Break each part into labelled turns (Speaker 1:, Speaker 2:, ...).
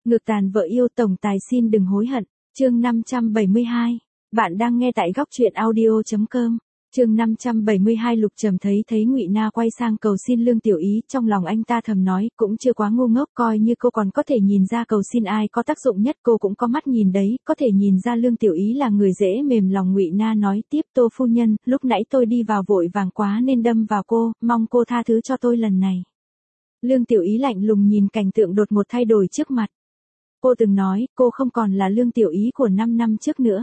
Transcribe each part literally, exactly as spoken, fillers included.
Speaker 1: Ngược tàn vợ yêu tổng tài xin đừng hối hận. Chương năm trăm bảy mươi hai. Bạn đang nghe tại góc truyện audio chấm com. Chương năm trăm bảy mươi hai. Lục Trầm thấy thấy Ngụy Na quay sang cầu xin Lương Tiểu Ý, trong lòng anh ta thầm nói, cũng chưa quá ngu ngốc, coi như cô còn có thể nhìn ra cầu xin ai có tác dụng nhất, cô cũng có mắt nhìn đấy, có thể nhìn ra Lương Tiểu Ý là người dễ mềm lòng. Ngụy Na nói tiếp, Tô phu nhân, lúc nãy tôi đi vào vội vàng quá nên đâm vào cô, mong cô tha thứ cho tôi lần này. Lương Tiểu Ý lạnh lùng nhìn cảnh tượng đột ngột thay đổi trước mặt. Cô từng nói, cô không còn là Lương Tiểu Ý của năm năm trước nữa.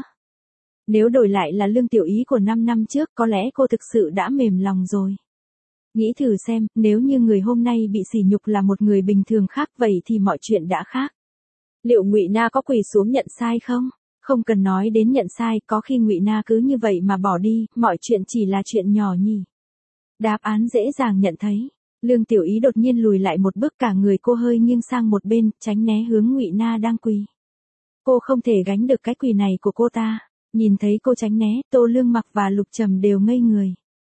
Speaker 1: Nếu đổi lại là Lương Tiểu Ý của năm năm trước, có lẽ cô thực sự đã mềm lòng rồi. Nghĩ thử xem, nếu như người hôm nay bị sỉ nhục là một người bình thường khác, vậy thì mọi chuyện đã khác. Liệu Ngụy Na có quỳ xuống nhận sai không? Không cần nói đến nhận sai, có khi Ngụy Na cứ như vậy mà bỏ đi, mọi chuyện chỉ là chuyện nhỏ nhỉ. Đáp án dễ dàng nhận thấy. Lương Tiểu Ý đột nhiên lùi lại một bước, cả người cô hơi nghiêng sang một bên, tránh né hướng Ngụy Na đang quỳ. Cô không thể gánh được cái quỳ này của cô ta. Nhìn thấy cô tránh né, Tô Lương Mặc và Lục Trầm đều ngây người.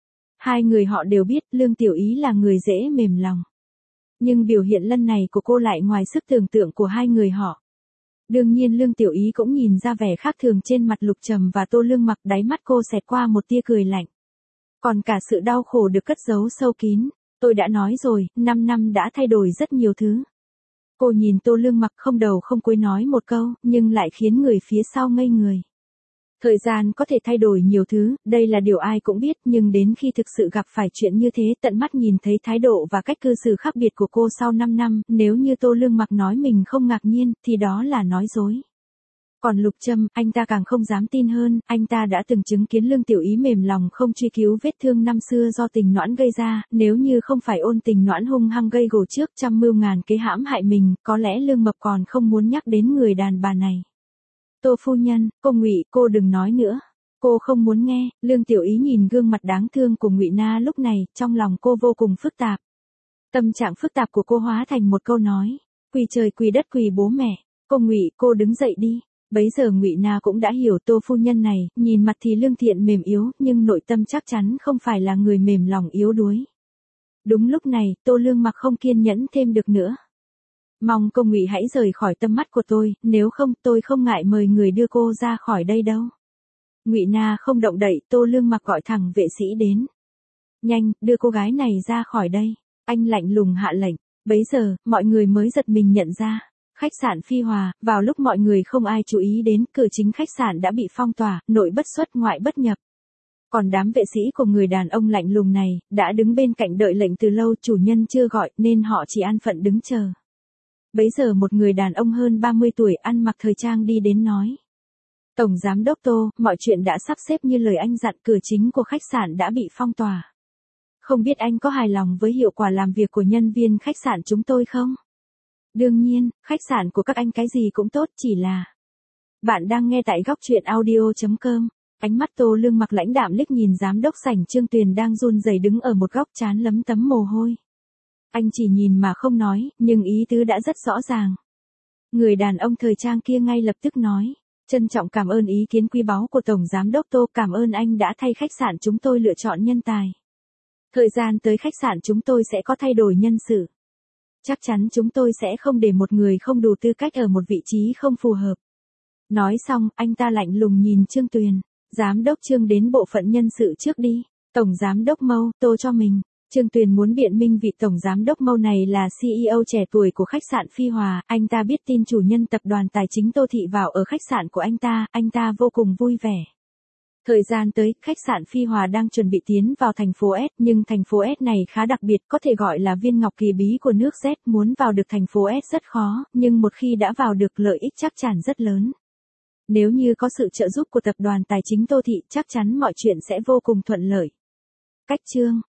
Speaker 1: Hai người họ đều biết Lương Tiểu Ý là người dễ mềm lòng. Nhưng biểu hiện lần này của cô lại ngoài sức tưởng tượng của hai người họ. Đương nhiên Lương Tiểu Ý cũng nhìn ra vẻ khác thường trên mặt Lục Trầm và Tô Lương Mặc, đáy mắt cô xẹt qua một tia cười lạnh. Còn cả sự đau khổ được cất giấu sâu kín. Tôi đã nói rồi, năm năm đã thay đổi rất nhiều thứ. Cô nhìn Tô Lương Mặc không đầu không cuối nói một câu, nhưng lại khiến người phía sau ngây người. Thời gian có thể thay đổi nhiều thứ, đây là điều ai cũng biết, nhưng đến khi thực sự gặp phải chuyện như thế, tận mắt nhìn thấy thái độ và cách cư xử khác biệt của cô sau năm năm, nếu như Tô Lương Mặc nói mình không ngạc nhiên, thì đó là nói dối. Còn Lục Trầm, anh ta càng không dám tin hơn, anh ta đã từng chứng kiến Lương Tiểu Ý mềm lòng không truy cứu vết thương năm xưa do Tình Noãn gây ra, nếu như không phải Ôn Tình Noãn hung hăng gây gổ trước, trăm mưu ngàn kế hãm hại mình, có lẽ Lương Mập còn không muốn nhắc đến người đàn bà này. Tô phu nhân, cô Ngụy, cô đừng nói nữa. Cô không muốn nghe. Lương Tiểu Ý nhìn gương mặt đáng thương của Ngụy Na lúc này, trong lòng cô vô cùng phức tạp. Tâm trạng phức tạp của cô hóa thành một câu nói. Quỳ trời quỳ đất quỳ bố mẹ. Cô Ngụy, cô đứng dậy đi. Bấy giờ Ngụy Na cũng đã hiểu Tô phu nhân này, nhìn mặt thì lương thiện mềm yếu, nhưng nội tâm chắc chắn không phải là người mềm lòng yếu đuối. Đúng lúc này, Tô Lương Mặc không kiên nhẫn thêm được nữa. Mong cô Ngụy hãy rời khỏi tầm mắt của tôi, nếu không tôi không ngại mời người đưa cô ra khỏi đây đâu. Ngụy Na không động đậy, Tô Lương Mặc gọi thẳng vệ sĩ đến. Nhanh, đưa cô gái này ra khỏi đây. Anh lạnh lùng hạ lệnh. Bấy giờ, mọi người mới giật mình nhận ra. Khách sạn Phi Hòa, vào lúc mọi người không ai chú ý đến, cửa chính khách sạn đã bị phong tỏa, nội bất xuất ngoại bất nhập. Còn đám vệ sĩ của người đàn ông lạnh lùng này, đã đứng bên cạnh đợi lệnh từ lâu, chủ nhân chưa gọi nên họ chỉ an phận đứng chờ. Bấy giờ một người đàn ông hơn ba mươi tuổi ăn mặc thời trang đi đến nói. Tổng giám đốc Tô, mọi chuyện đã sắp xếp như lời anh dặn, cửa chính của khách sạn đã bị phong tỏa. Không biết anh có hài lòng với hiệu quả làm việc của nhân viên khách sạn chúng tôi không? Đương nhiên, khách sạn của các anh cái gì cũng tốt, chỉ là... Bạn đang nghe tại góc truyện audio chấm com. Ánh mắt Tô Lương Mặc lãnh đạm liếc nhìn giám đốc sảnh Trương Tuyền đang run rẩy đứng ở một góc, trán lấm tấm mồ hôi. Anh chỉ nhìn mà không nói, nhưng ý tứ đã rất rõ ràng. Người đàn ông thời trang kia ngay lập tức nói, trân trọng cảm ơn ý kiến quý báu của Tổng Giám đốc Tô, cảm ơn anh đã thay khách sạn chúng tôi lựa chọn nhân tài. Thời gian tới khách sạn chúng tôi sẽ có thay đổi nhân sự. Chắc chắn chúng tôi sẽ không để một người không đủ tư cách ở một vị trí không phù hợp. Nói xong, anh ta lạnh lùng nhìn Trương Tuyền, Giám đốc Trương đến bộ phận nhân sự trước đi. Tổng Giám đốc Mâu, Tô cho mình. Trương Tuyền muốn biện minh vị Tổng Giám đốc Mâu này là xê e ô trẻ tuổi của khách sạn Phi Hòa, anh ta biết tin chủ nhân tập đoàn tài chính Tô Thị vào ở khách sạn của anh ta, anh ta vô cùng vui vẻ. Thời gian tới, khách sạn Phi Hòa đang chuẩn bị tiến vào thành phố S, nhưng thành phố S này khá đặc biệt, có thể gọi là viên ngọc kỳ bí của nước Z, muốn vào được thành phố S rất khó, nhưng một khi đã vào được lợi ích chắc chắn rất lớn. Nếu như có sự trợ giúp của tập đoàn tài chính Tô Thị, chắc chắn mọi chuyện sẽ vô cùng thuận lợi. Cách chương